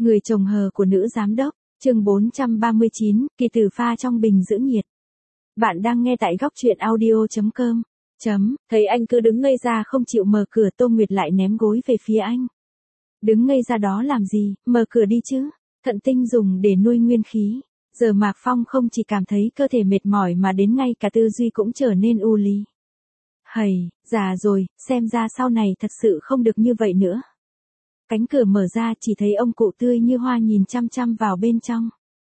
Người chồng hờ của nữ giám đốc, chương 439, kỳ tử pha trong bình giữ nhiệt. Bạn đang nghe tại góc truyện audio.com. Thấy anh cứ đứng ngây ra không chịu mở cửa, Tô Nguyệt lại ném gối về phía anh. Đứng ngây ra đó làm gì, mở cửa đi chứ. Thận tinh dùng để nuôi nguyên khí. Giờ Mạc Phong không chỉ cảm thấy cơ thể mệt mỏi mà đến ngay cả tư duy cũng trở nên u lý. Hầy, già rồi, xem ra sau này thật sự không được như vậy nữa. Cánh cửa mở ra chỉ thấy ông cụ tươi như hoa nhìn chăm chăm vào bên trong.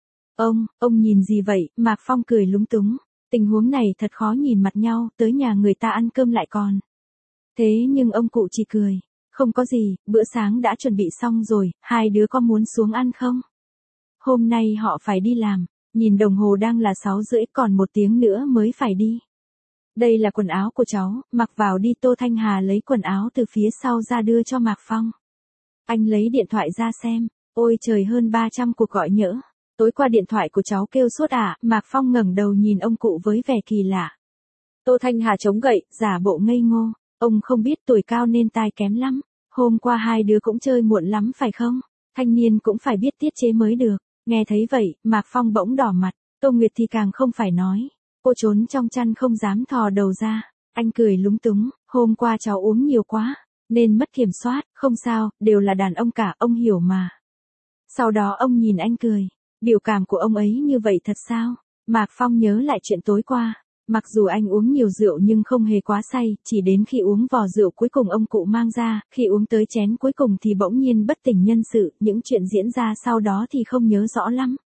Ông nhìn gì vậy? Mạc Phong cười lúng túng. Tình huống này thật khó nhìn mặt nhau, tới nhà người ta ăn cơm lại còn. Thế nhưng ông cụ chỉ cười. Không có gì, bữa sáng đã chuẩn bị xong rồi, hai đứa có muốn xuống ăn không? Hôm nay họ phải đi làm, nhìn đồng hồ đang là 6:30, còn 1 tiếng nữa mới phải đi. Đây là quần áo của cháu, mặc vào đi. Tô Thanh Hà lấy quần áo từ phía sau ra đưa cho Mạc Phong. Anh lấy điện thoại ra xem, ôi trời, hơn 300 cuộc gọi nhỡ. Tối qua điện thoại của cháu kêu suốt à? Mạc Phong ngẩng đầu nhìn ông cụ với vẻ kỳ lạ. Tô Thanh Hà chống gậy, giả bộ ngây ngô. Ông không biết tuổi cao nên tai kém lắm. Hôm qua hai đứa cũng chơi muộn lắm phải không? Thanh niên cũng phải biết tiết chế mới được. Nghe thấy vậy, Mạc Phong bỗng đỏ mặt. Tô Nguyệt thì càng không phải nói. Cô trốn trong chăn không dám thò đầu ra. Anh cười lúng túng. Hôm qua cháu uống nhiều quá, nên mất kiểm soát. Không sao, đều là đàn ông cả, ông hiểu mà. Sau đó ông nhìn anh cười. Biểu cảm của ông ấy như vậy thật sao? Mạc Phong nhớ lại chuyện tối qua. Mặc dù anh uống nhiều rượu nhưng không hề quá say, chỉ đến khi uống vò rượu cuối cùng ông cụ mang ra, khi uống tới chén cuối cùng thì bỗng nhiên bất tỉnh nhân sự, những chuyện diễn ra sau đó thì không nhớ rõ lắm.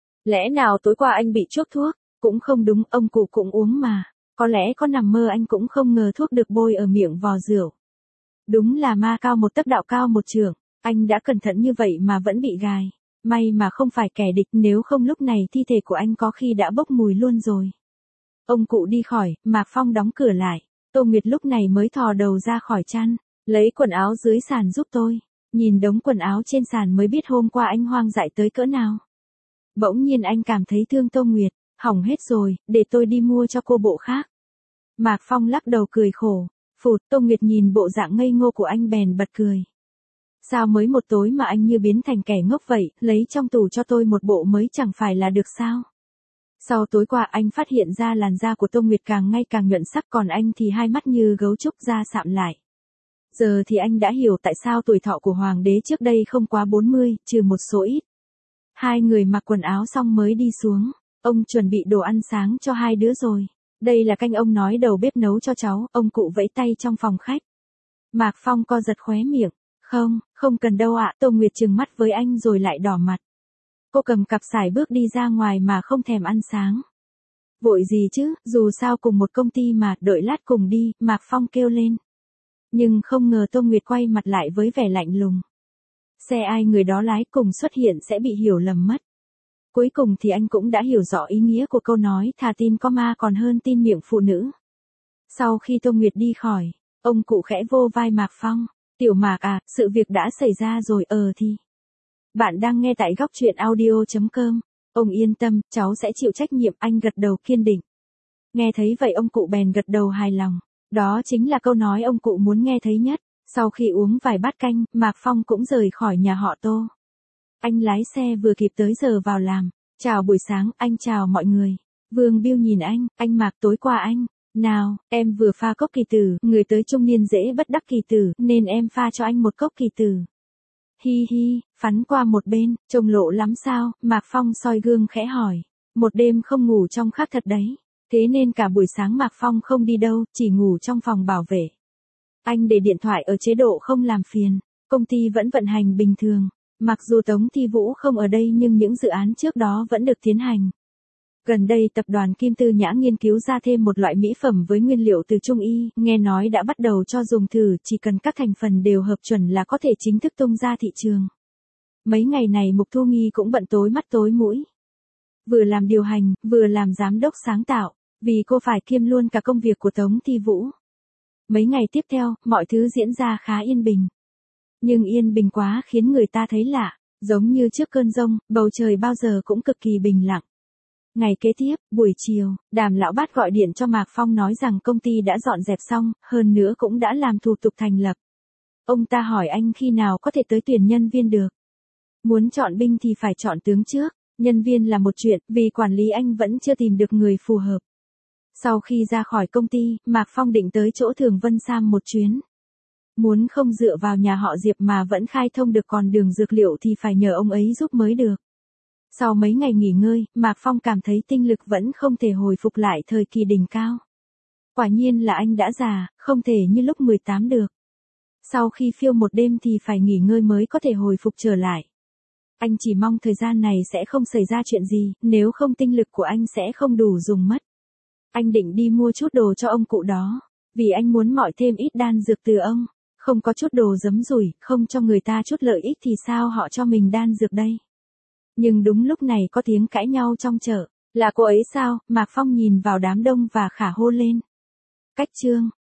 Lẽ nào tối qua anh bị chuốc thuốc? Cũng không đúng, ông cụ cũng uống mà. Có lẽ có nằm mơ anh cũng không ngờ thuốc được bôi ở miệng vò rượu. Đúng là ma cao một tấc đạo cao một trượng, anh đã cẩn thận như vậy mà vẫn bị gài. May mà không phải kẻ địch, nếu không lúc này thi thể của anh có khi đã bốc mùi luôn rồi. Ông cụ đi khỏi, Mạc Phong đóng cửa lại. Tô Nguyệt lúc này mới thò đầu ra khỏi chăn, lấy quần áo dưới sàn giúp tôi. Nhìn đống quần áo trên sàn mới biết hôm qua anh hoang dại tới cỡ nào. Bỗng nhiên anh cảm thấy thương Tô Nguyệt. Hỏng hết rồi, để tôi đi mua cho cô bộ khác. Mạc Phong lắc đầu cười khổ. Phụt, Tô Nguyệt nhìn bộ dạng ngây ngô của anh bèn bật cười. Sao mới một tối mà anh như biến thành kẻ ngốc vậy, lấy trong tủ cho tôi một bộ mới chẳng phải là được sao? Sau tối qua anh phát hiện ra làn da của Tô Nguyệt càng ngày càng nhuận sắc, còn anh thì hai mắt như gấu trúc da sạm lại. Giờ thì anh đã hiểu tại sao tuổi thọ của hoàng đế trước đây không quá 40, trừ một số ít. Hai người mặc quần áo xong mới đi xuống. Ông chuẩn bị đồ ăn sáng cho hai đứa rồi. Đây là canh ông nói đầu bếp nấu cho cháu, ông cụ vẫy tay trong phòng khách. Mạc Phong co giật khóe miệng. Không cần đâu ạ. Tô Nguyệt trừng mắt với anh rồi lại đỏ mặt. Cô cầm cặp sải bước đi ra ngoài mà không thèm ăn sáng. Vội gì chứ, dù sao cùng một công ty mà, đợi lát cùng đi, Mạc Phong kêu lên. Nhưng không ngờ Tô Nguyệt quay mặt lại với vẻ lạnh lùng. Xe ai người đó lái cùng xuất hiện sẽ bị hiểu lầm mất. Cuối cùng thì anh cũng đã hiểu rõ ý nghĩa của câu nói thà tin có ma còn hơn tin miệng phụ nữ. Sau khi Tô Nguyệt đi khỏi, ông cụ khẽ vô vai Mạc Phong. Tiểu Mạc à, sự việc đã xảy ra rồi thì. Bạn đang nghe tại góc truyện audio.com. Ông yên tâm, cháu sẽ chịu trách nhiệm, anh gật đầu kiên định. Nghe thấy vậy ông cụ bèn gật đầu hài lòng. Đó chính là câu nói ông cụ muốn nghe thấy nhất. Sau khi uống vài bát canh, Mạc Phong cũng rời khỏi nhà họ Tô. Anh lái xe vừa kịp tới giờ vào làm. Chào buổi sáng, anh chào mọi người. Vương Biêu nhìn anh Mạc tối qua anh. Nào, em vừa pha cốc kỳ tử, người tới trung niên dễ bất đắc kỳ tử, nên em pha cho anh một cốc kỳ tử. Hi hi, phắn qua một bên, trông lộ lắm sao? Mạc Phong soi gương khẽ hỏi. Một đêm không ngủ trong khác thật đấy. Thế nên cả buổi sáng Mạc Phong không đi đâu, chỉ ngủ trong phòng bảo vệ. Anh để điện thoại ở chế độ không làm phiền. Công ty vẫn vận hành bình thường. Mặc dù Tống Thi Vũ không ở đây nhưng những dự án trước đó vẫn được tiến hành. Gần đây tập đoàn Kim Tư Nhã nghiên cứu ra thêm một loại mỹ phẩm với nguyên liệu từ Trung Y, nghe nói đã bắt đầu cho dùng thử, chỉ cần các thành phần đều hợp chuẩn là có thể chính thức tung ra thị trường. Mấy ngày này Mục Thu Nghi cũng bận tối mắt tối mũi. Vừa làm điều hành, vừa làm giám đốc sáng tạo, vì cô phải kiêm luôn cả công việc của Tống Thi Vũ. Mấy ngày tiếp theo, mọi thứ diễn ra khá yên bình. Nhưng yên bình quá khiến người ta thấy lạ, giống như trước cơn giông, bầu trời bao giờ cũng cực kỳ bình lặng. Ngày kế tiếp, buổi chiều, Đàm lão bát gọi điện cho Mạc Phong nói rằng công ty đã dọn dẹp xong, hơn nữa cũng đã làm thủ tục thành lập. Ông ta hỏi anh khi nào có thể tới tuyển nhân viên được. Muốn chọn binh thì phải chọn tướng trước, nhân viên là một chuyện, vì quản lý anh vẫn chưa tìm được người phù hợp. Sau khi ra khỏi công ty, Mạc Phong định tới chỗ Thường Vân Sam một chuyến. Muốn không dựa vào nhà họ Diệp mà vẫn khai thông được con đường dược liệu thì phải nhờ ông ấy giúp mới được. Sau mấy ngày nghỉ ngơi, Mạc Phong cảm thấy tinh lực vẫn không thể hồi phục lại thời kỳ đỉnh cao. Quả nhiên là anh đã già, không thể như lúc 18 được. Sau khi phiêu một đêm thì phải nghỉ ngơi mới có thể hồi phục trở lại. Anh chỉ mong thời gian này sẽ không xảy ra chuyện gì, nếu không tinh lực của anh sẽ không đủ dùng mất. Anh định đi mua chút đồ cho ông cụ đó, vì anh muốn mọi thêm ít đan dược từ ông. Không có chút đồ giấm rủi, không cho người ta chút lợi ích thì sao họ cho mình đan dược đây. Nhưng đúng lúc này có tiếng cãi nhau trong chợ. Là cô ấy sao? Mạc Phong nhìn vào đám đông và khả hô lên. Cách chương